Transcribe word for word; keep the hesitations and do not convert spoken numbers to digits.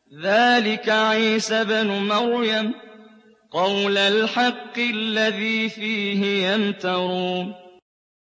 ذَٰلِكَ عِيسَى ابْنُ مَرْيَمَ قَوْلَ الْحَقِّ الَّذِي فِيهِ يَمْتَرُونَ